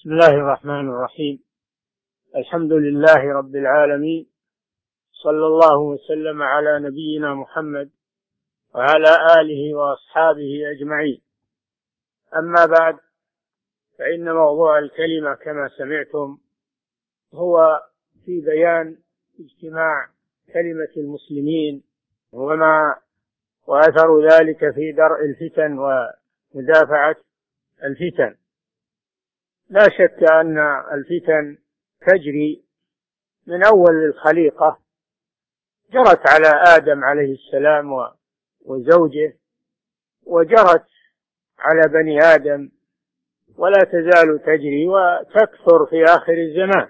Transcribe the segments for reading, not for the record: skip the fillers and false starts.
بسم الله الرحمن الرحيم. الحمد لله رب العالمين، صلى الله وسلم على نبينا محمد وعلى آله وأصحابه أجمعين. أما بعد، فإن موضوع الكلمة كما سمعتم هو في بيان اجتماع كلمة المسلمين وأثر ذلك في درء الفتن ومدافعة الفتن. لا شك أن الفتن تجري من أول الخليقة، جرت على آدم عليه السلام وزوجه، وجرت على بني آدم، ولا تزال تجري وتكثر في آخر الزمان.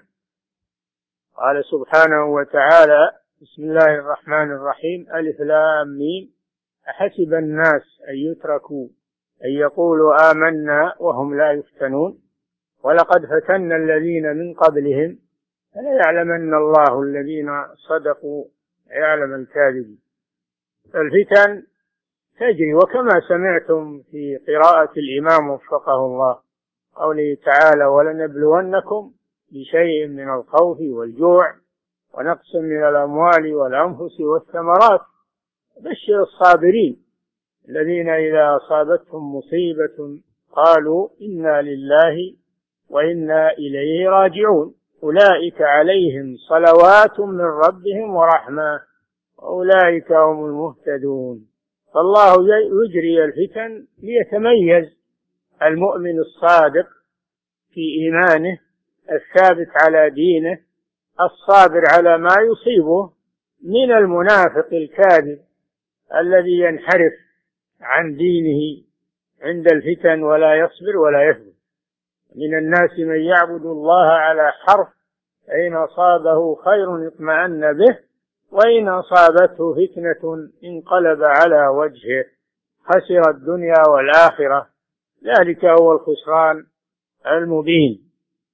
قال سبحانه وتعالى: بسم الله الرحمن الرحيم، ألف لام ميم، أحسب الناس أن يتركوا أن يقولوا آمنا وهم لا يفتنون ولقد فتنا الذين من قبلهم فليعلمن الله الذين صدقوا ويعلم الكاذبين. الفتن تجري، وكما سمعتم في قراءة الإمام وفقه الله قوله تعالى: ولنبلونكم بشيء من الخوف والجوع ونقص من الأموال والأنفس والثمرات بشر الصابرين الذين إذا أصابتهم مصيبة قالوا إنا لله وإنا إليه راجعون أولئك عليهم صلوات من ربهم ورحمة وأولئك هم المهتدون. فالله يجري الفتن ليتميز المؤمن الصادق في إيمانه، الثابت على دينه، الصابر على ما يصيبه، من المنافق الكاذب الذي ينحرف عن دينه عند الفتن ولا يصبر ولا يثبت. من الناس من يعبد الله على حرف، فإن أصابه خير اطمأن به وإن أصابته فتنة انقلب على وجهه خسر الدنيا والآخرة، ذلك هو الخسران المبين.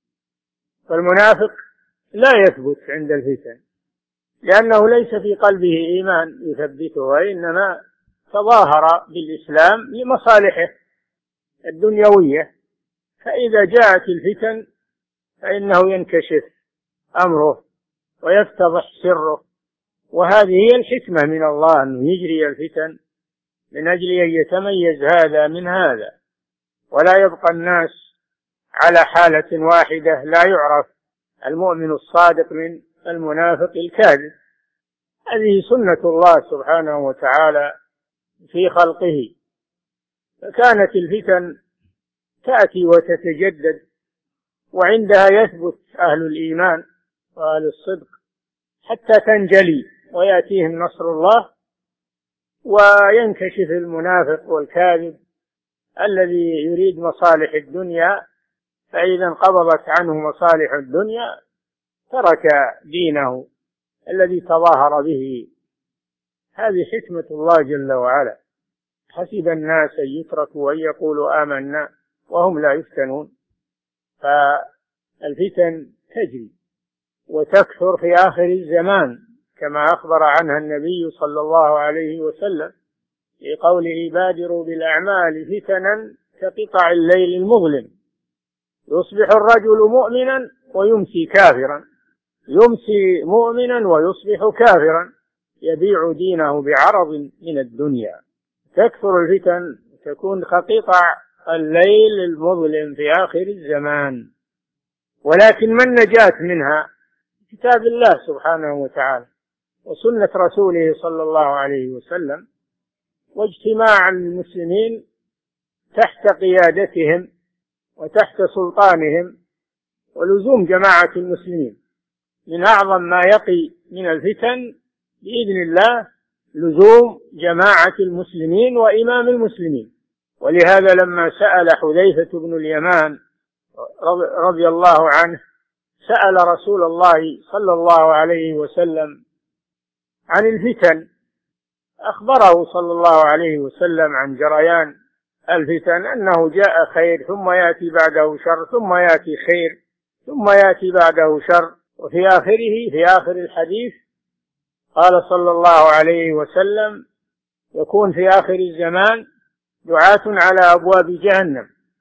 فالمنافق لا يثبت عند الفتن لأنه ليس في قلبه إيمان يثبته، وإنما تظاهر بالإسلام لمصالحه الدنيوية، فإذا جاءت الفتن فإنه ينكشف أمره ويفتضح سره. وهذه هي الحكمة من الله، أن يجري الفتن من أجل أن يتميز هذا من هذا، ولا يبقى الناس على حالة واحدة، لا يعرف المؤمن الصادق من المنافق الكاذب. هذه سنة الله سبحانه وتعالى في خلقه. فكانت الفتن تأتي وتتجدد، وعندها يثبت أهل الإيمان وأهل الصدق حتى تنجلي ويأتيهم نصر الله، وينكشف المنافق والكاذب الذي يريد مصالح الدنيا، فإذا انقبضت عنه مصالح الدنيا ترك دينه الذي تظاهر به. هذه حكمة الله جل وعلا. حسب الناس أن يتركوا أن يقولوا آمنا وهم لا يفتنون. فالفتن تجري وتكثر في آخر الزمان كما أخبر عنها النبي صلى الله عليه وسلم في قوله: بادروا بالأعمال فتنا كقطع الليل المظلم، يصبح الرجل مؤمنا ويمسي كافرا، يمسي مؤمنا ويصبح كافرا، يبيع دينه بعرض من الدنيا. تكثر الفتن، تكون كقطع الليل المظلم في آخر الزمان. ولكن من نجاة منها؟ كتاب الله سبحانه وتعالى وسنة رسوله صلى الله عليه وسلم، واجتماع المسلمين تحت قيادتهم وتحت سلطانهم، ولزوم جماعة المسلمين. من أعظم ما يقي من الفتن بإذن الله لزوم جماعة المسلمين وإمام المسلمين. ولهذا لما سأل حذيفة بن اليمان رضي الله عنه، سأل رسول الله صلى الله عليه وسلم عن الفتن، أخبره صلى الله عليه وسلم عن جريان الفتن، أنه جاء خير ثم يأتي بعده شر ثم يأتي خير ثم يأتي بعده شر. وفي آخره، في آخر الحديث، قال صلى الله عليه وسلم: يكون في آخر الزمان دعاة على أبواب جهنم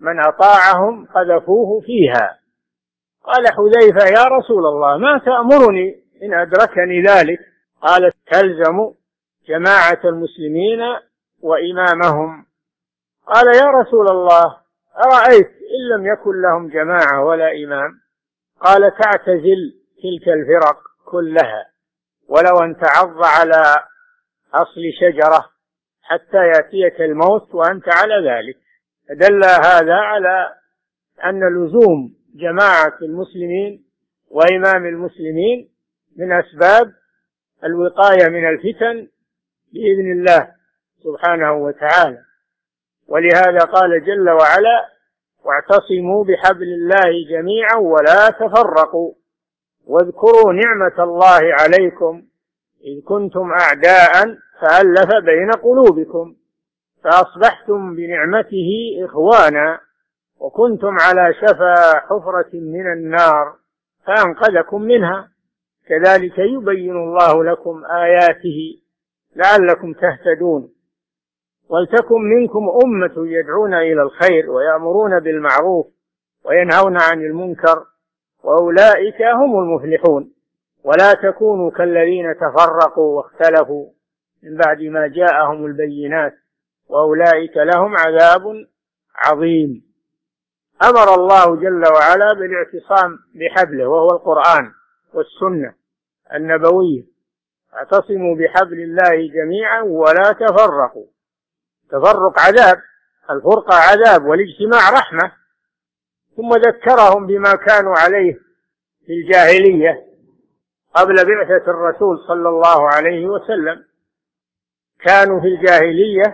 من أطاعهم قذفوه فيها. قال حذيفة: يا رسول الله، ما تأمرني إن أدركني ذلك؟ قال: تلزم جماعة المسلمين وإمامهم. قال: يا رسول الله، أرأيت إن لم يكن لهم جماعة ولا إمام؟ قال: تعتزل تلك الفرق كلها، ولو أن تعض على أصل شجرة حتى يأتيك الموت وأنت على ذلك. دل هذا على أن لزوم جماعة المسلمين وإمام المسلمين من أسباب الوقاية من الفتن بإذن الله سبحانه وتعالى. ولهذا قال جل وعلا: واعتصموا بحبل الله جميعا ولا تفرقوا واذكروا نعمة الله عليكم إذ كنتم أعداء فألف بين قلوبكم فأصبحتم بنعمته إخوانا وكنتم على شفا حفرة من النار فأنقذكم منها كذلك يبين الله لكم آياته لعلكم تهتدون. ولتكن منكم أمة يدعون إلى الخير ويأمرون بالمعروف وينهون عن المنكر وأولئك هم المفلحون. ولا تكونوا كالذين تفرقوا واختلفوا من بعد ما جاءهم البينات وأولئك لهم عذاب عظيم. أمر الله جل وعلا بالاعتصام بحبله وهو القرآن والسنة النبوية: اعتصموا بحبل الله جميعا ولا تفرقوا. تفرق عذاب، الفرقة عذاب، والاجتماع رحمة. ثم ذكرهم بما كانوا عليه في الجاهلية قبل بعثة الرسول صلى الله عليه وسلم. كانوا في الجاهلية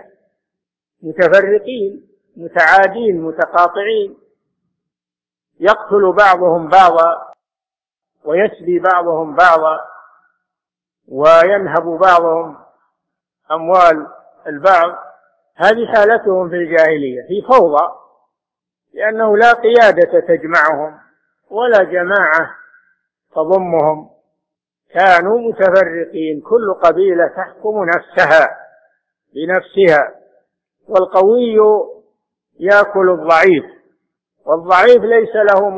متفرقين متعادين متقاطعين، يقتل بعضهم بعضا ويسبي بعضهم بعضا وينهب بعضهم أموال البعض. هذه حالتهم في الجاهلية، في فوضى، لأنه لا قيادة تجمعهم ولا جماعة تضمهم. كانوا متفرقين، كل قبيلة تحكم نفسها بنفسها، والقوي يأكل الضعيف، والضعيف ليس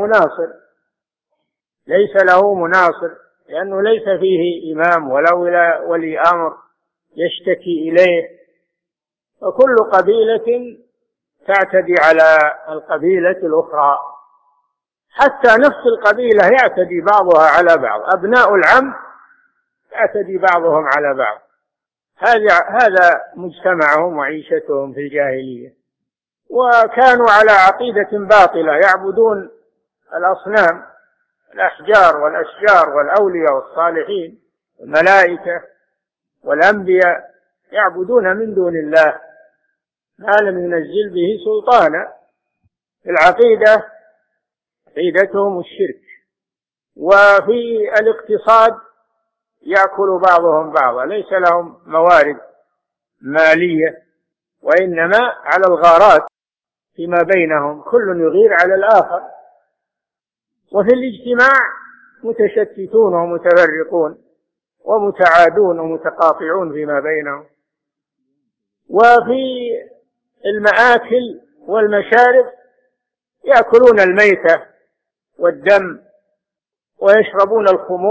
له مناصر لأنه ليس فيه إمام ولا ولي أمر يشتكي إليه، وكل قبيلة تعتدي على القبيلة الأخرى، حتى نفس القبيلة يعتدي بعضها على بعض، أبناء العم يعتدي بعضهم على بعض. هذا مجتمعهم وعيشتهم في الجاهلية. وكانوا على عقيدة باطلة، يعبدون الأصنام، الأحجار والأشجار والأولياء والصالحين والملائكة والأنبياء، يعبدون من دون الله ما لم ينزل به سلطانا. العقيدة عقيدتهم الشرك. وفي الاقتصاد يأكل بعضهم بعضا، ليس لهم موارد مالية، وإنما على الغارات فيما بينهم، كل يغير على الآخر. وفي الاجتماع متشتتون ومتفرقون ومتعادون ومتقاطعون فيما بينهم. وفي المآكل والمشارب يأكلون الميتة والدم ويشربون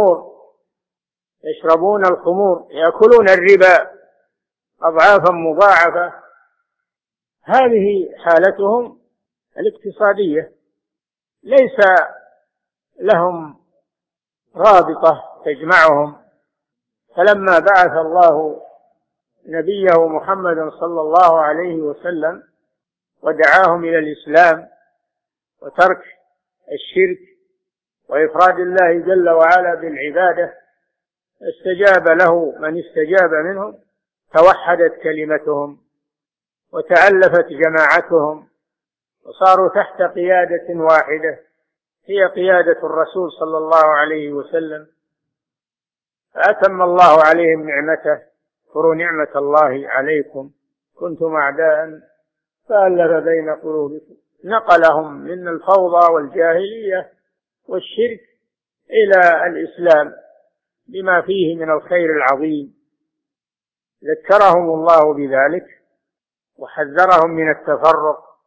الخمور، يأكلون الربا أضعافا مضاعفة. هذه حالتهم الاقتصادية، ليس لهم رابطة تجمعهم. فلما بعث الله نبيه محمدا صلى الله عليه وسلم ودعاهم إلى الإسلام وترك الشرك وإفراد الله جل وعلا بالعبادة، استجاب له من استجاب منهم، توحدت كلمتهم وتألفت جماعتهم وصاروا تحت قيادة واحدة هي قيادة الرسول صلى الله عليه وسلم، فأتم الله عليهم نعمته. اذكروا نعمة الله عليكم كنتم أعداء فألف بين قلوبكم. نقلهم من الفوضى والجاهلية والشرك إلى الإسلام بما فيه من الخير العظيم. ذكرهم الله بذلك وحذرهم من التفرق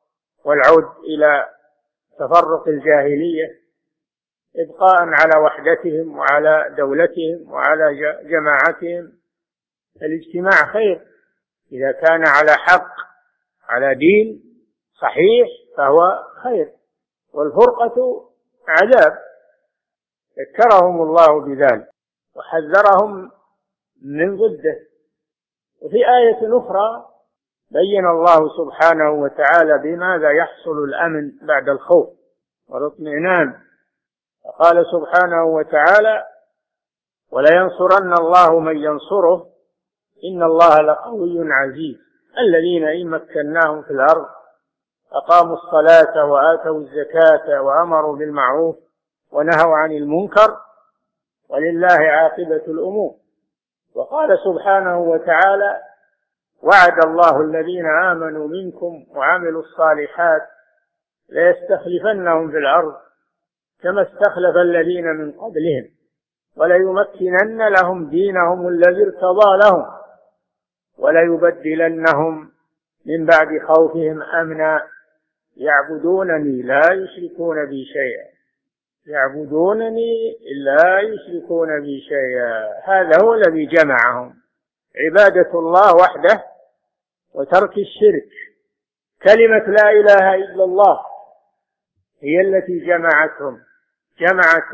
والعود إلى تفرق الجاهلية، إبقاء على وحدتهم وعلى دولتهم وعلى جماعتهم. الاجتماع خير إذا كان على حق، على دين صحيح فهو خير، والفرقة عذاب. ذكرهم الله بذلك وحذرهم من ضده. وفي آية أخرى بين الله سبحانه وتعالى بماذا يحصل الأمن بعد الخوف والاطمئنان، فقال سبحانه وتعالى: ولينصرن الله من ينصره إن الله لقوي عزيز. الذين إن مكناهم في الأرض أقاموا الصلاة وآتوا الزكاة وأمروا بالمعروف ونهوا عن المنكر ولله عاقبة الأمور. وقال سبحانه وتعالى: وعد الله الذين آمنوا منكم وعملوا الصالحات ليستخلفنهم في الأرض كما استخلف الذين من قبلهم وليمكنن لهم دينهم الذي ارتضى لهم وليبدلنهم من بعد خوفهم أمنا يعبدونني لا يشركون بي شيئا. يعبدونني لا يشركون بي شيئا. هذا هو الذي جمعهم، عبادة الله وحده وترك الشرك. كلمة لا إله إلا الله هي التي جمعتهم، جمعت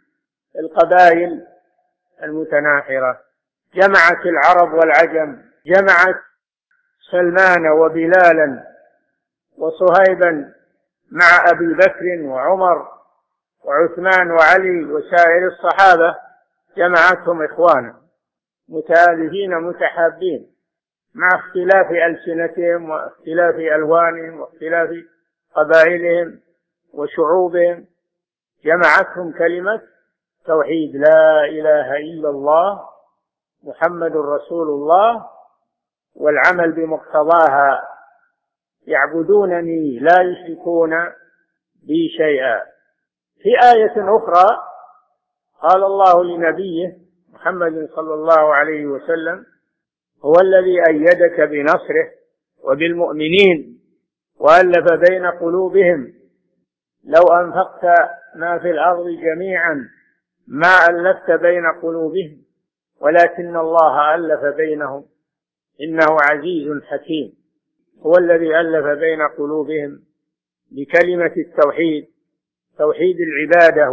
القبائل المتناحرة، جمعت العرب والعجم، جمعت سلمان وبلالا وصهيبا مع أبي بكر وعمر وعثمان وعلي وسائر الصحابة، جمعتهم إخوانا متآلفين متحابين مع اختلاف ألسنتهم واختلاف ألوانهم واختلاف قبائلهم وشعوبهم. جمعتهم كلمة توحيد لا إله إلا الله محمد رسول الله والعمل بمقتضاها. يعبدونني لا يشركون بي شيئا. في آية أخرى قال الله لنبيه محمد صلى الله عليه وسلم: هو الذي أيدك بنصره وبالمؤمنين وألف بين قلوبهم لو أنفقت ما في الأرض جميعا ما ألفت بين قلوبهم ولكن الله ألف بينهم إنه عزيز حكيم. هو الذي ألف بين قلوبهم بكلمة التوحيد، توحيد العبادة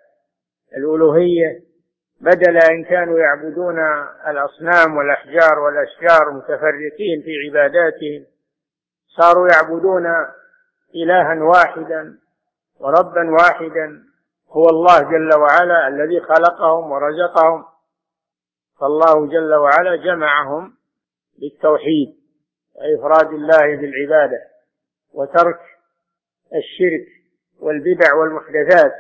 والألوهية، بدل أن كانوا يعبدون الأصنام والأحجار والأشجار متفرقين في عباداتهم، صاروا يعبدون إلها واحدا وربا واحدا هو الله جل وعلا الذي خلقهم ورزقهم. فالله جل وعلا جمعهم بالتوحيد وإفراد الله بالعبادة وترك الشرك والبدع والمحدثات.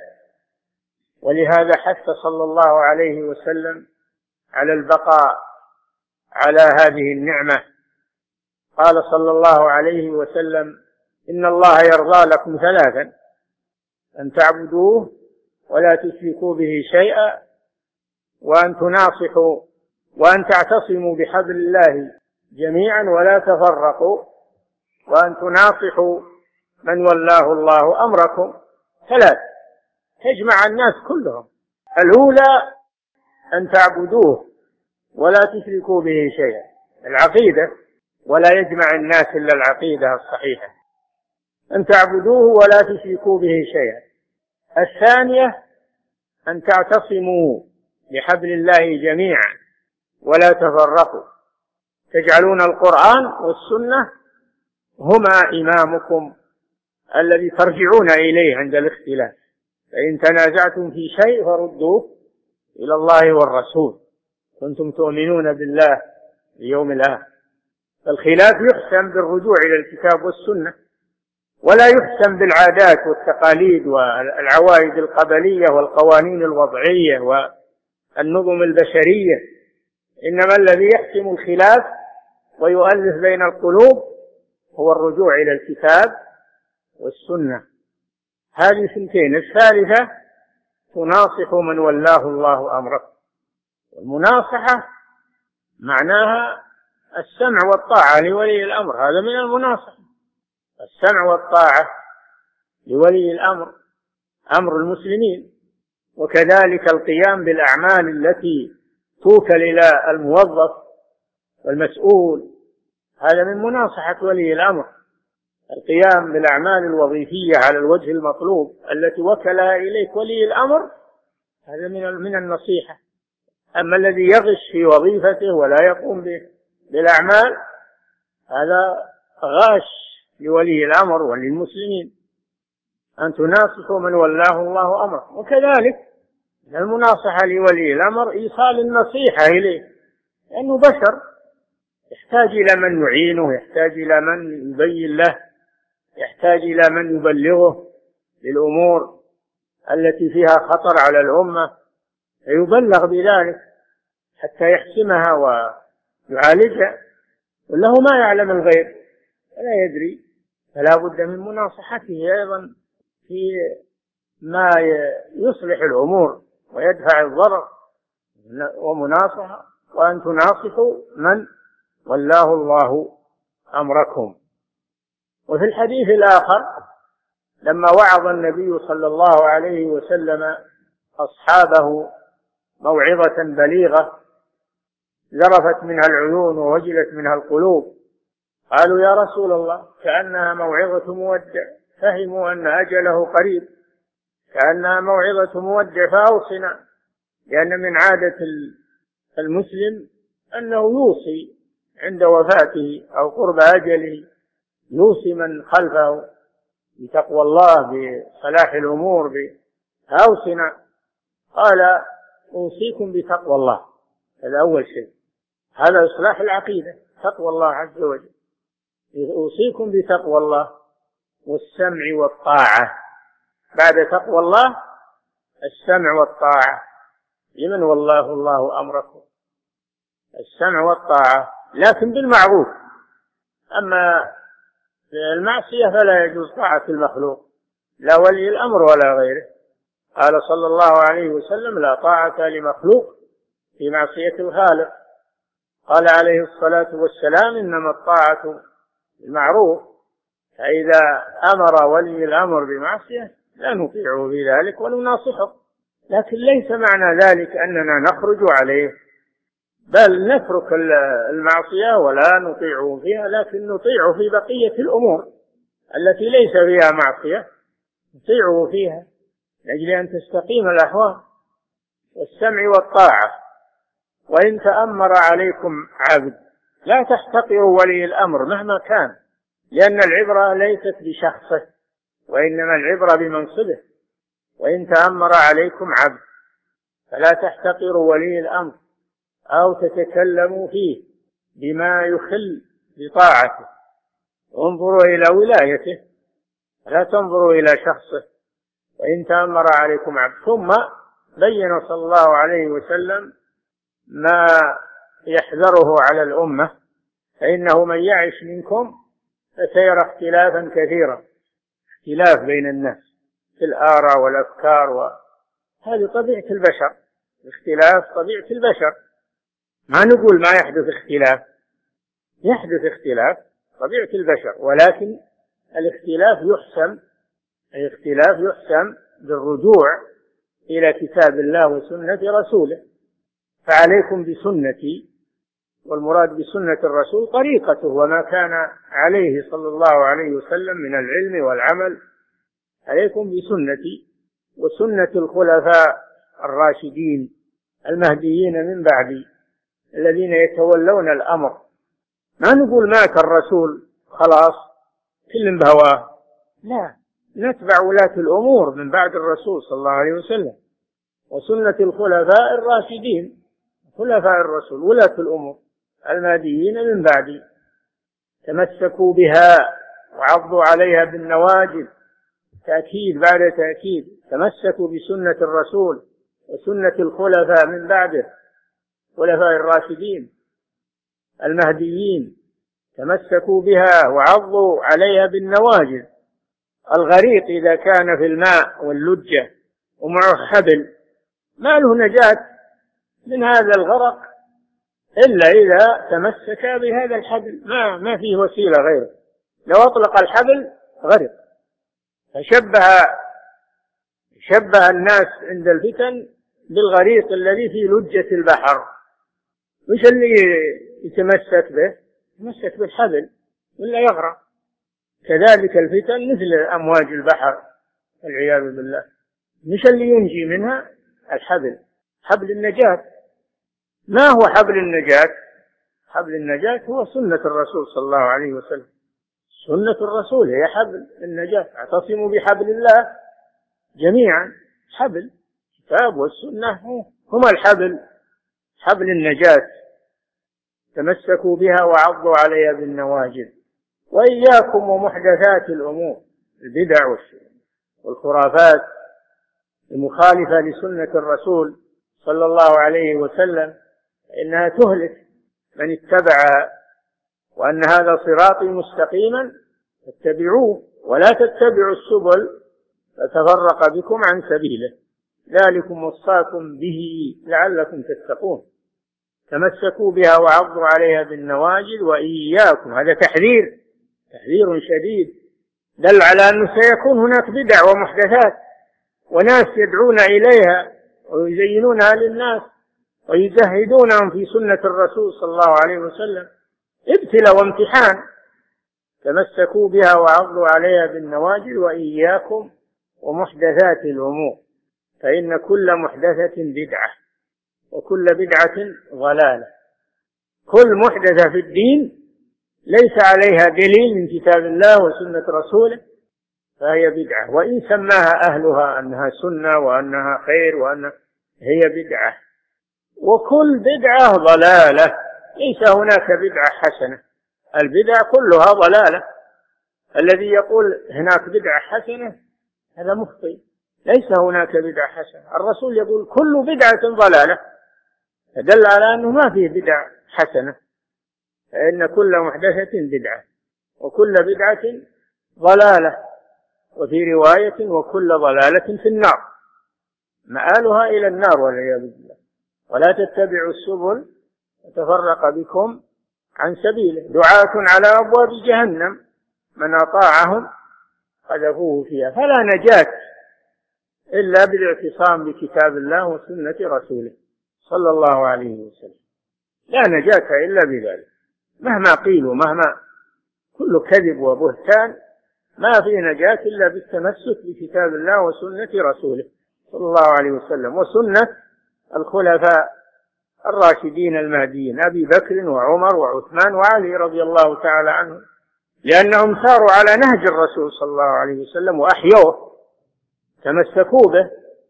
ولهذا حث صلى الله عليه وسلم على البقاء على هذه النعمة. قال صلى الله عليه وسلم: إن الله يرضى لكم ثلاثا: أن تعبدوه ولا تشركوا به شيئا، وأن تناصحوا، وأن تعتصموا بحبل الله جميعا ولا تفرقوا، وأن تناصحوا من ولاه الله أمركم. ثلاث تجمع الناس كلهم. الأولى أن تعبدوه ولا تشركوا به شيئا، العقيدة، ولا يجمع الناس إلا العقيدة الصحيحة، أن تعبدوه ولا تشركوا به شيئا. الثانية أن تعتصموا بحبل الله جميعا ولا تفرقوا، تجعلون القرآن والسنة هما إمامكم الذي ترجعون إليه عند الاختلاف، فإن تنازعتم في شيء فردوه إلى الله والرسول كنتم تؤمنون بالله اليوم الآخر. الخلاف يحسم بالرجوع إلى الكتاب والسنة، ولا يحسم بالعادات والتقاليد والعوائد القبلية والقوانين الوضعية والنظم البشرية، إنما الذي يحسم الخلاف ويؤلف بين القلوب هو الرجوع إلى الكتاب والسنة. هذه سنتين. الثالثة تناصح من ولاه الله أمرك. والمناصحة معناها السمع والطاعة لولي الأمر، هذا من المناصحة. السمع والطاعة لولي الأمر، أمر المسلمين، وكذلك القيام بالأعمال التي توكل إلى الموظف والمسؤول، هذا من مناصحة ولي الأمر، القيام بالأعمال الوظيفية على الوجه المطلوب التي وكلها إليك ولي الأمر، هذا من النصيحة. أما الذي يغش في وظيفته ولا يقوم بالأعمال، هذا غاش لولي الأمر وللمسلمين، أن تناصحوا من ولاه الله أمره. وكذلك المناصحة لولي الأمر إيصال النصيحة إليه، لأنه بشر يحتاج إلى من يعينه، يحتاج إلى من يبين له، يحتاج إلى من يبلغه للأمور التي فيها خطر على الأمة، فيبلغ بذلك حتى يحسمها ويعالجها، وله ما يعلم الغيب ولا يدري، فلا بد من مناصحته أيضا في ما يصلح الأمور ويدفع الضرر، ومناصحة، وأن تناصحوا من ولاه الله أمركم. وفي الحديث الآخر لما وعظ النبي صلى الله عليه وسلم أصحابه موعظة بليغة ذرفت منها العيون ووجلت منها القلوب، قالوا يا رسول الله كأنها موعظة مودع، فهموا أن أجله قريب، كأنها موعظة مودع فأوصنا، لأن من عادة المسلم أنه يوصي عند وفاته أو قرب أجله، يوصي من خلفه بتقوى الله، بصلاح الأمور، أوصنا. قال أوصيكم بتقوى الله، هذا أول شيء، هذا إصلاح العقيدة، تقوى الله عز وجل. أوصيكم بتقوى الله والسمع والطاعة، بعد تقوى الله السمع والطاعة لمن والله الله أمركم، السمع والطاعة لكن بالمعروف. أما المعصية فلا يجوز طاعة المخلوق، لا ولي الأمر ولا غيره. قال صلى الله عليه وسلم لا طاعة لمخلوق في معصية الخالق. قال عليه الصلاة والسلام إنما الطاعة بالمعروف، فإذا أمر ولي الأمر بمعصية لا نطيعه في ذلك ونناصحه، لكن ليس معنى ذلك أننا نخرج عليه، بل نترك المعصية ولا نطيعه فيها، لكن نطيعه في بقية الأمور التي ليس فيها معصية، نطيعه فيها لأجل أن تستقيم الأحوال. والسمع والطاعة، وإن تأمر عليكم عبد، لا تحتقروا ولي الأمر مهما كان، لأن العبرة ليست بشخصه وإنما العبرة بمنصبه. وإن تأمر عليكم عبد فلا تحتقروا ولي الأمر أو تتكلموا فيه بما يخل بطاعته، انظروا إلى ولايته لا تنظروا إلى شخصه. وإن تأمر عليكم عبد، ثم بين صلى الله عليه وسلم ما يحذره على الأمة، فإنه من يعش منكم فسيرى اختلافا كثيرا، اختلاف بين الناس في الآراء والأفكار، وهذه طبيعة البشر، اختلاف طبيعة البشر، ما نقول ما يحدث اختلاف، يحدث اختلاف طبيعة البشر، ولكن الاختلاف يحسم بالرجوع إلى كتاب الله وسنة رسوله. فعليكم بسنتي، والمراد بسنة الرسول طريقته وما كان عليه صلى الله عليه وسلم من العلم والعمل. عليكم بسنتي وسنة الخلفاء الراشدين المهديين من بعدي الذين يتولون الأمر. ما نقول مات الرسول خلاص كل بهواه، لا، نتبع ولاة الأمور من بعد الرسول صلى الله عليه وسلم، وسنة الخلفاء الراشدين، خلفاء الرسول ولاة الأمور المهديين من بعدي، تمسكوا بها وعضوا عليها بالنواجذ، تأكيد بعد تأكيد، تمسكوا بسنة الرسول وسنة الخلفاء من بعده، خلفاء الراشدين المهديين، تمسكوا بها وعضوا عليها بالنواجذ. الغريق إذا كان في الماء واللجة ومعه حبل ما له نجاة من هذا الغرق إلا إذا تمسك بهذا الحبل، ما فيه وسيلة غيره، لو أطلق الحبل غرق. شبه الناس عند الفتن بالغريق الذي في لجة البحر. مش اللي يتمسك به؟ يتمسك بالحبل ولا يغرق. كذلك الفتن مثل أمواج البحر والعياذ بالله، مش اللي ينجي منها الحبل، حبل النجاة. ما هو حبل النجاة؟ حبل النجاة هو سنة الرسول صلى الله عليه وسلم. سنة الرسول هي حبل النجاة. اعتصموا بحبل الله جميعا. حبل الكتاب والسنة هما الحبل، حبل النجاة. تمسكوا بها وعضوا عليها بالنواجذ. وإياكم ومحدثات الأمور، البدع والخرافات المخالفة لسنة الرسول صلى الله عليه وسلم، إنها تهلك من اتبع، وأن هذا صراطي مستقيما فاتبعوه ولا تتبعوا السبل فتفرق بكم عن سبيله، ذلكم وصاكم به لعلكم تتقون. تمسكوا بها وعضوا عليها بالنواجذ وإياكم، هذا تحذير شديد دل على أنه سيكون هناك بدع ومحدثات وناس يدعون إليها ويزينونها للناس ويزهدونهم في سنة الرسول صلى الله عليه وسلم. ابتلاء وامتحان. تمسكوا بها وعضوا عليها بالنواجذ وإياكم ومحدثات الأمور، فإن كل محدثة بدعة وكل بدعة ضلالة. كل محدثة في الدين ليس عليها دليل من كتاب الله وسنة رسوله فهي بدعة، وإن سماها أهلها أنها سنة وأنها خير وأنها هي بدعة. وكل بدعة ضلالة، ليس هناك بدعة حسنة، البدع كلها ضلالة. الذي يقول هناك بدعة حسنة هذا مخطئ، ليس هناك بدعة حسنة. الرسول يقول كل بدعة ضلالة، فدل على أنه ما فيه بدعة حسنة، فإن كل محدثة بدعة وكل بدعة ضلالة، وفي رواية وكل ضلالة في النار، مآلها إلى النار والعياذ بالله. ولا تتبعوا السبل فتفرق بكم عن سبيله، دعاة على أبواب جهنم من أطاعهم قذفوه فيها. فلا نجاة إلا بالاعتصام بكتاب الله وسنة رسوله صلى الله عليه وسلم، لا نجاة إلا بذلك. مهما قيلوا، مهما كل كذب وبهتان، ما في نجاة إلا بالتمسك بكتاب الله وسنة رسوله صلى الله عليه وسلم وسنة الخلفاء الراشدين المهديين أبي بكر وعمر وعثمان وعلي رضي الله تعالى عنهم، لأنهم ساروا على نهج الرسول صلى الله عليه وسلم وأحيوه، تمسكوا به.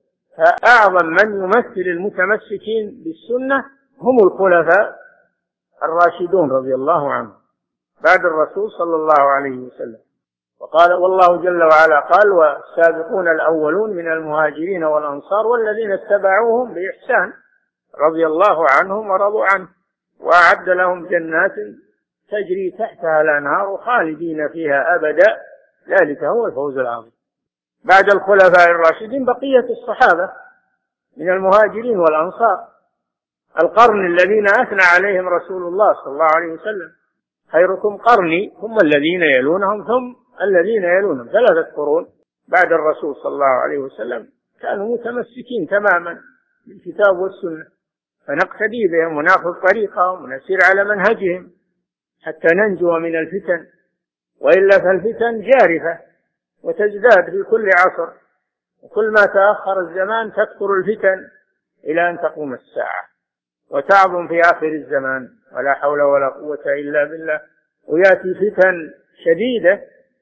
فأعظم من يمثل المتمسكين بالسنة هم الخلفاء الراشدون رضي الله عنهم بعد الرسول صلى الله عليه وسلم. وقال والله جل وعلا قال والسابقون الأولون من المهاجرين والأنصار والذين اتبعوهم بإحسان رضي الله عنهم ورضوا عنه وأعد لهم جنات تجري تحتها الأنهار خالدين فيها أبدا، ذلك هو الفوز العظيم. بعد الخلفاء الراشدين بقية الصحابة من المهاجرين والأنصار، القرن الذين أثنى عليهم رسول الله صلى الله عليه وسلم خيركم قرني ثم الذين يلونهم ثم الذين يلونهم. 3 قرون بعد الرسول صلى الله عليه وسلم كانوا متمسكين تماما بالكتاب والسنة، فنقتدي بهم ونأخذ طريقهم ونسير على منهجهم حتى ننجو من الفتن، وإلا فالفتن جارفة وتزداد في كل عصر، وكل ما تأخر الزمان تكثر الفتن إلى أن تقوم الساعة وتعظم في آخر الزمان، ولا حول ولا قوة إلا بالله. ويأتي فتن شديدة،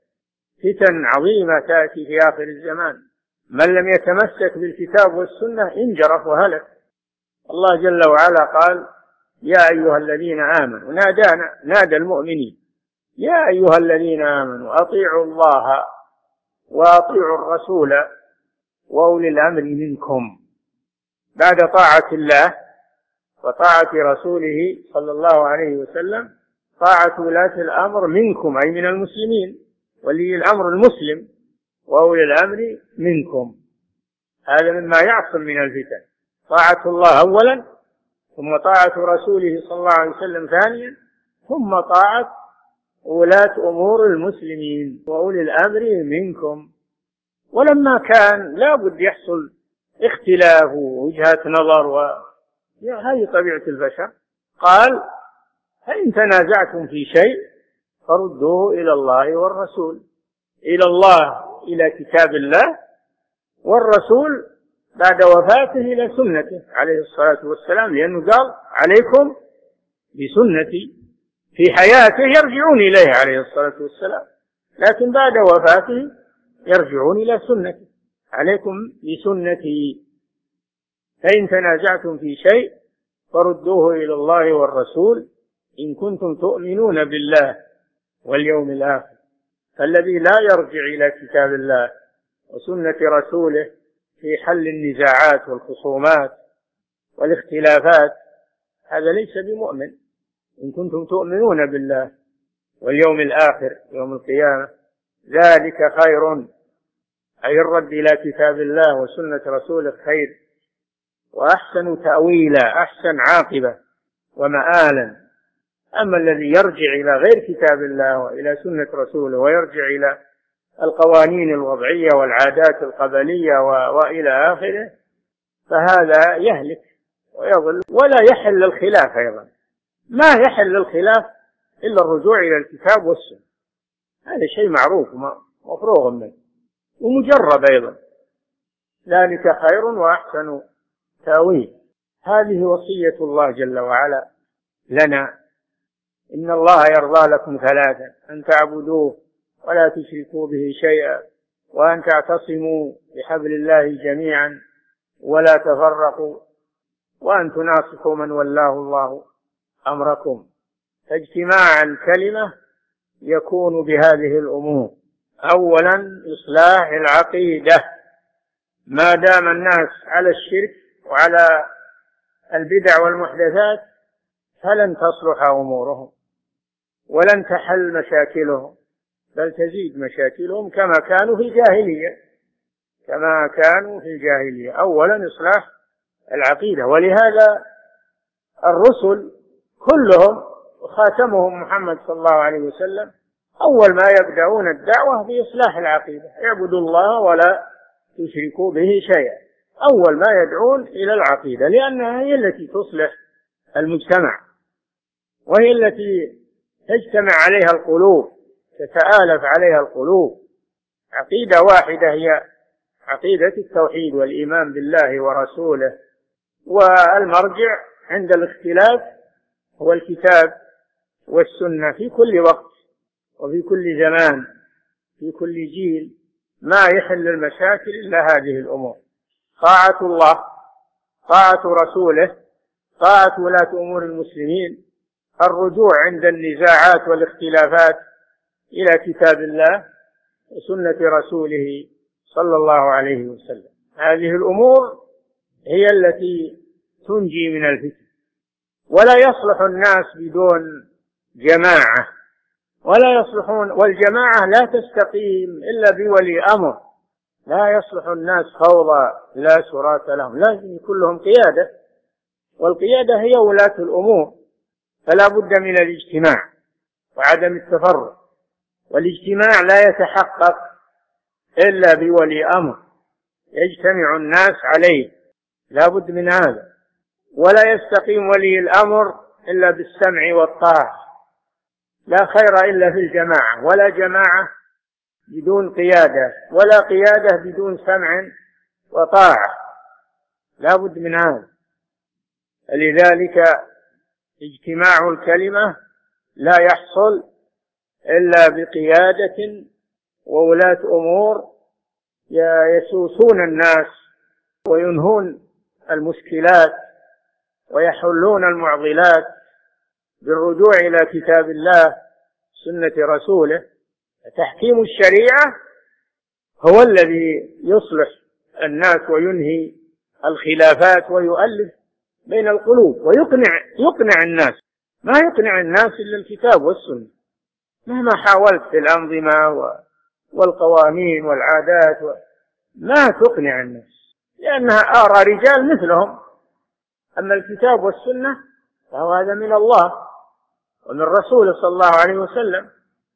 فتن عظيمة تأتي في آخر الزمان، من لم يتمسك بالكتاب والسنة انجرف وهلك. الله جل وعلا قال يا أيها الذين آمنوا، نادى المؤمنين يا أيها الذين آمنوا أطيعوا الله وأطيعوا الرسول وأولي الأمر منكم. بعد طاعة الله وطاعة رسوله صلى الله عليه وسلم طاعة ولاة الأمر منكم أي من المسلمين، ولي الأمر المسلم وأولي الأمر منكم. هذا مما يعصم من الفتن، طاعة الله أولا ثم طاعة رسوله صلى الله عليه وسلم ثانيا ثم طاعة ولاة أمور المسلمين وأولي الأمر منكم. ولما كان لا بد يحصل اختلاف ووجهات نظر، هذه طبيعة البشر، قال فإن تنازعتم في شيء فردوه إلى الله والرسول، إلى الله إلى كتاب الله، والرسول بعد وفاته إلى سنته عليه الصلاة والسلام، لأنه قال عليكم بسنتي، في حياته يرجعون إليه عليه الصلاة والسلام، لكن بعد وفاته يرجعون إلى سنته، عليكم بسنتي. فإن تنازعتم في شيء فردوه إلى الله والرسول إن كنتم تؤمنون بالله واليوم الآخر. فالذي لا يرجع إلى كتاب الله وسنة رسوله في حل النزاعات والخصومات والاختلافات هذا ليس بمؤمن. إن كنتم تؤمنون بالله واليوم الآخر يوم القيامة ذلك خير، أي الرد إلى كتاب الله وسنة رسوله خير وأحسن تأويلا، أحسن عاقبة ومآلا. أما الذي يرجع إلى غير كتاب الله وإلى سنة رسوله ويرجع إلى القوانين الوضعية والعادات القبلية وإلى آخره فهذا يهلك ويضل. ولا يحل الخلاف أيضا، ما يحل الخلاف إلا الرجوع إلى الكتاب والسنة، هذا شيء معروف مفروغ منه ومجرب أيضا، ذلك خير وأحسن تأويل. هذه وصية الله جل وعلا لنا: إن الله يرضى لكم ثلاثا: أن تعبدوه ولا تشركوا به شيئا، وأن تعتصموا بحبل الله جميعا ولا تفرقوا، وأن تناصحوا من ولاه الله أمركم. فاجتماع الكلمة يكون بهذه الأمور: أولا إصلاح العقيدة، ما دام الناس على الشرك وعلى البدع والمحدثات فلن تصلح أمورهم ولن تحل مشاكلهم، بل تزيد مشاكلهم كما كانوا في الجاهلية. أولا إصلاح العقيدة. ولهذا الرسل كلهم خاتمهم محمد صلى الله عليه وسلم أول ما يبدأون الدعوة بإصلاح العقيدة: اعبدوا الله ولا تشركوا به شيئا. أول ما يدعون إلى العقيدة، لأنها هي التي تصلح المجتمع، وهي التي تجتمع عليها القلوب، تتآلف عليها القلوب. عقيدة واحدة هي عقيدة التوحيد والإيمان بالله ورسوله، والمرجع عند الاختلاف هو الكتاب والسنة في كل وقت وفي كل زمان في كل جيل. ما يحل المشاكل إلا هذه الأمور: طاعة الله، طاعة رسوله، طاعة ولاة أمور المسلمين، الرجوع عند النزاعات والاختلافات إلى كتاب الله وسنة رسوله صلى الله عليه وسلم. هذه الأمور هي التي تنجي من الفتن. ولا يصلح الناس بدون جماعة، ولا يصلحون، والجماعة لا تستقيم إلا بولي أمر. لا يصلح الناس فوضى لا سرات لهم، لازم يكون لهم قيادة، والقيادة هي ولاة الأمور. فلا بد من الاجتماع وعدم التفرق، والاجتماع لا يتحقق إلا بولي أمر يجتمع الناس عليه، لا بد من هذا. ولا يستقيم ولي الأمر إلا بالسمع والطاعة، لا خير إلا في الجماعة، ولا جماعة بدون قيادة، ولا قيادة بدون سمع وطاعة، لا بد من هذا. لذلك اجتماع الكلمة لا يحصل إلا بقيادة وولاة أمور يسوسون الناس وينهون المشكلات ويحلون المعضلات بالرجوع إلى كتاب الله سنة رسوله. تحكيم الشريعة هو الذي يصلح الناس وينهي الخلافات ويؤلف بين القلوب ويقنع الناس. ما يقنع الناس إلا الكتاب والسنة، مهما حاولت في الأنظمة والقوانين والعادات ما تقنع الناس، لأنها آراء رجال مثلهم. أما الكتاب والسنة فهو هذا من الله ومن رسوله صلى الله عليه وسلم،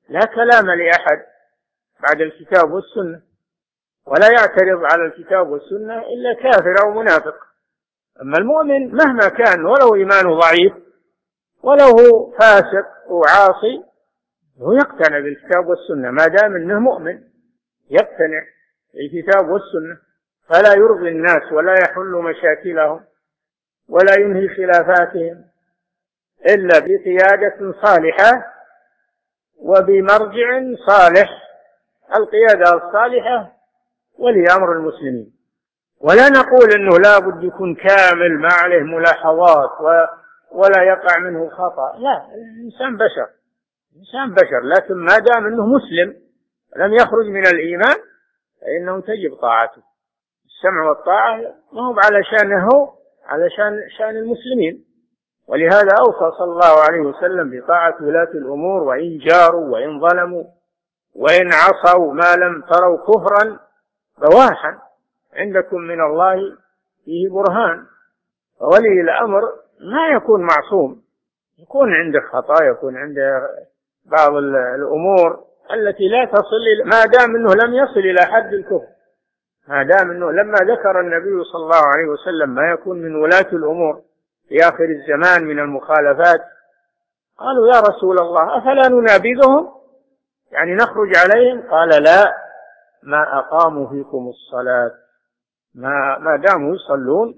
لا كلام لأحد بعد الكتاب والسنة، ولا يعترض على الكتاب والسنة إلا كافر أو منافق. أما المؤمن مهما كان ولو إيمانه ضعيف ولو هو فاسق وعاصي هو يقتنع بالكتاب والسنة ما دام أنه مؤمن، يقتنع بالكتاب والسنة، فلا يرضي الناس ولا يحل مشاكلهم ولا ينهي خلافاتهم إلا بقيادة صالحة وبمرجع صالح. القيادة الصالحة ولي أمر المسلمين، ولا نقول أنه لا بد يكون كامل ما عليه ملاحظات ولا يقع منه خطأ، لا، الإنسان بشر، إنسان بشر، لكن ما دام أنه مسلم لم يخرج من الإيمان فإنه تجب طاعته. السمع والطاعة ما هو علشانه، على شان المسلمين. ولهذا أوصى صلى الله عليه وسلم بطاعة ولاة الأمور وإن جاروا وإن ظلموا وإن عصوا ما لم تروا كفرا بواحا عندكم من الله فيه برهان. فولي الأمر ما يكون معصوم، يكون عنده خطأ، يكون عنده بعض الأمور التي لا تصل، ما دام أنه لم يصل إلى حد الكفر. ما دام أنه لما ذكر النبي صلى الله عليه وسلم ما يكون من ولاة الأمور في آخر الزمان من المخالفات قالوا يا رسول الله أفلا ننابذهم، يعني نخرج عليهم؟ قال لا، ما أقاموا فيكم الصلاة، ما داموا يصلون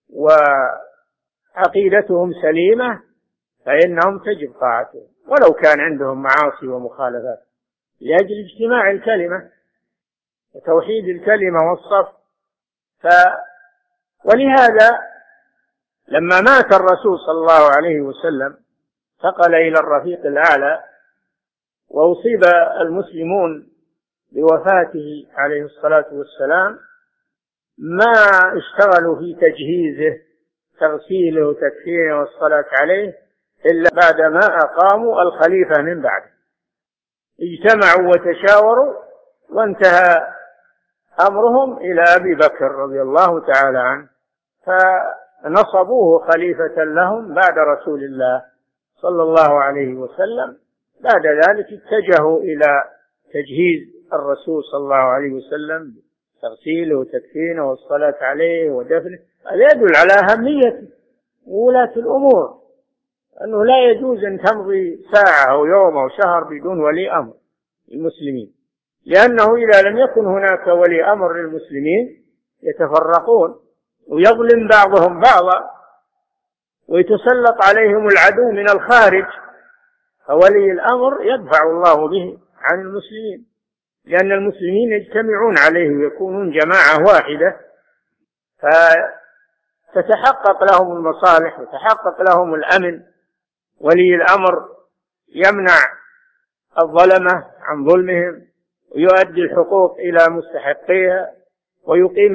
وعقيدتهم سليمة فإنهم تجب طاعتهم ولو كان عندهم معاصي ومخالفات، لأجل اجتماع الكلمة وتوحيد الكلمة والصف. ولهذا لما مات الرسول صلى الله عليه وسلم انتقل إلى الرفيق الأعلى وأصيب المسلمون بوفاته عليه الصلاة والسلام، ما اشتغلوا في تجهيزه تغسيله وتكفينه والصلاة عليه إلا بعدما أقاموا الخليفة من بعده. اجتمعوا وتشاوروا وانتهى أمرهم إلى أبي بكر رضي الله تعالى عنه، فنصبوه خليفة لهم بعد رسول الله صلى الله عليه وسلم. بعد ذلك اتجهوا إلى تجهيز الرسول صلى الله عليه وسلم، تغسيله وتكفينه والصلاة عليه ودفنه. هذا يدل على أهمية ولاة الأمور، أنه لا يجوز أن تمضي ساعة أو يوم أو شهر بدون ولي أمر المسلمين، لأنه إذا لم يكن هناك ولي أمر للمسلمين يتفرقون ويظلم بعضهم بعضا ويتسلط عليهم العدو من الخارج. فولي الأمر يدفع الله به عن المسلمين، لأن المسلمين يجتمعون عليه ويكونون جماعة واحدة فتتحقق لهم المصالح وتحقق لهم الأمن. ولي الأمر يمنع الظلمة عن ظلمهم ويؤدي الحقوق إلى مستحقيها ويقيم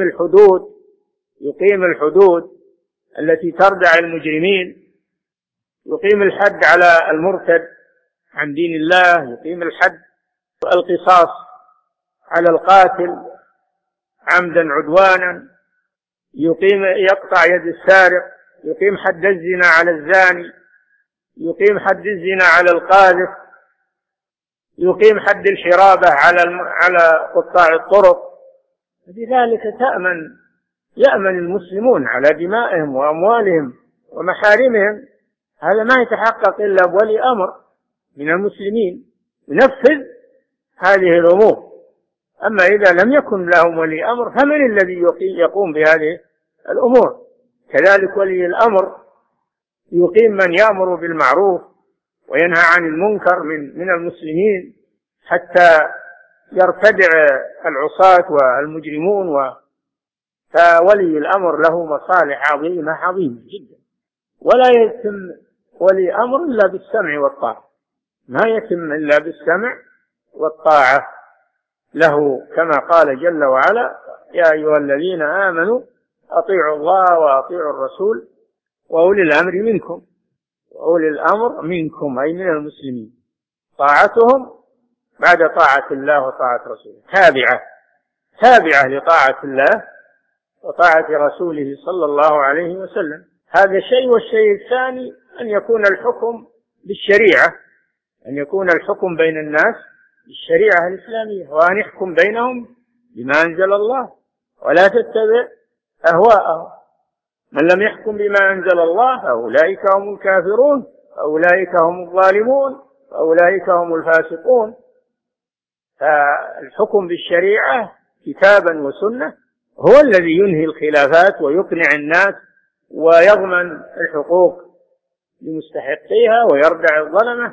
الحدود التي تردع المجرمين، يقيم الحد على المرتد عن دين الله، يقيم الحد والقصاص على القاتل عمدا عدوانا، يقطع يد السارق، يقيم حد الزنا على الزاني، يقيم حد الزنا على القاذف، يقيم حد الحرابة على قطاع الطرق. بذلك يأمن المسلمون على دمائهم وأموالهم ومحارمهم. هذا ما يتحقق إلا بولي أمر من المسلمين ينفذ هذه الأمور. أما إذا لم يكن لهم ولي أمر فمن الذي يقوم بهذه الأمور؟ كذلك ولي الأمر يقيم من يأمر بالمعروف وينهى عن المنكر من المسلمين حتى يرتدع العصاة والمجرمون. فولي الأمر له مصالح عظيمة جدا، ولا يتم ولي أمر إلا بالسمع والطاعة، ما يتم إلا بالسمع والطاعة له، كما قال جل وعلا يا أيها الذين آمنوا أطيعوا الله وأطيعوا الرسول وأولي الأمر منكم. وأولي الأمر منكم أي من المسلمين، طاعتهم بعد طاعة الله وطاعة رسوله تابعة لطاعة الله وطاعة رسوله صلى الله عليه وسلم. هذا شيء. والشيء الثاني أن يكون الحكم بالشريعة، أن يكون الحكم بين الناس بالشريعة الإسلامية، وأن يحكم بينهم بما أنزل الله، ولا تتبع أهواءهم. من لم يحكم بما أنزل الله فأولئك هم الكافرون، فأولئك هم الظالمون، فأولئك هم الفاسقون. فالحكم بالشريعة كتابا وسنة هو الذي ينهي الخلافات ويقنع الناس ويضمن الحقوق لمستحقيها ويردع الظلمة.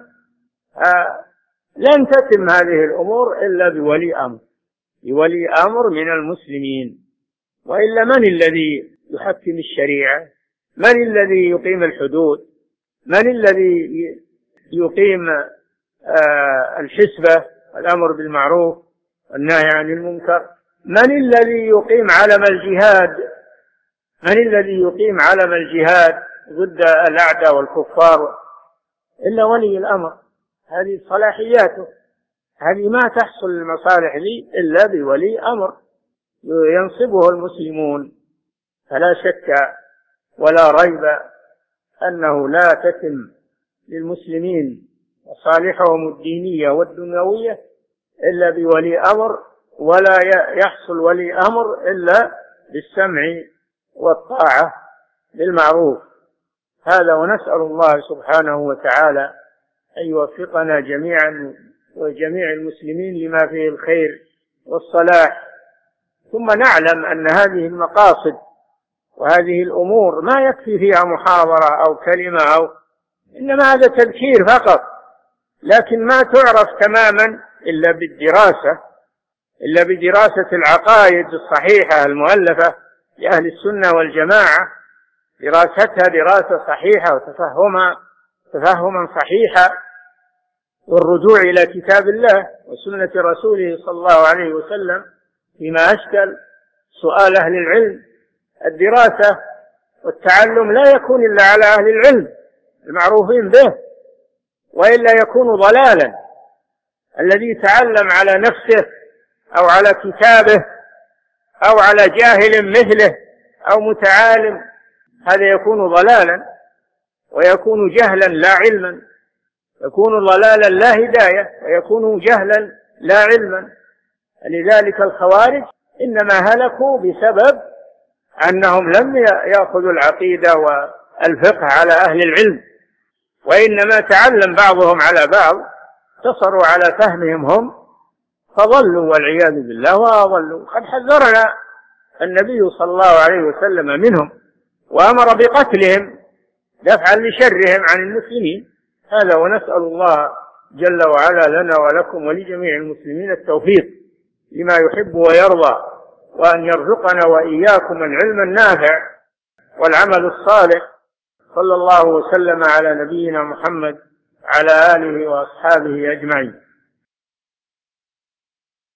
لن تتم هذه الأمور إلا بولي أمر من المسلمين، وإلا من الذي يحكم الشريعة؟ من الذي يقيم الحدود؟ من الذي يقيم الحسبة، الأمر بالمعروف والنهي عن المنكر؟ من الذي يقيم علم الجهاد؟ من الذي يقيم علم الجهاد ضد الأعداء والكفار؟ إلا ولي الأمر. هذه صلاحياته، هذه ما تحصل المصالح لي إلا بولي أمر ينصبه المسلمون. فلا شك ولا ريب أنه لا تتم للمسلمين مصالحهم الدينية والدنيوية إلا بولي أمر، ولا يحصل ولي أمر إلا بالسمع والطاعة بالمعروف. هذا، ونسأل الله سبحانه وتعالى أن يوفقنا جميعا وجميع المسلمين لما فيه الخير والصلاح. ثم نعلم أن هذه المقاصد وهذه الأمور ما يكفي فيها محاضرة أو كلمة إنما هذا تذكير فقط، لكن ما تعرف تماما إلا بدراسة العقائد الصحيحة المؤلفة لأهل السنة والجماعة، دراستها دراسة صحيحة وتفهما صحيحا، والرجوع إلى كتاب الله وسنة رسوله صلى الله عليه وسلم فيما أشكل، سؤال أهل العلم. الدراسة والتعلم لا يكون إلا على أهل العلم المعروفين به، وإلا يكون ضلالا. الذي يتعلم على نفسه أو على كتابه أو على جاهل مثله أو متعالم، هذا يكون ضلالا ويكون جهلا لا علما، يكون ضلالا لا هداية، ويكون جهلا لا علما. لذلك الخوارج إنما هلكوا بسبب أنهم لم يأخذوا العقيدة والفقه على أهل العلم، وإنما تعلم بعضهم على بعض، اقتصروا على فهمهم هم فضلوا والعياذ بالله وأضلوا. قد حذرنا النبي صلى الله عليه وسلم منهم وأمر بقتلهم دفعا لشرهم عن المسلمين. هذا، ونسأل الله جل وعلا لنا ولكم ولجميع المسلمين التوفيق لما يحب ويرضى، وأن يرزقنا وإياكم العلم النافع والعمل الصالح. صلى الله وسلم على نبينا محمد على آله وأصحابه أجمعين.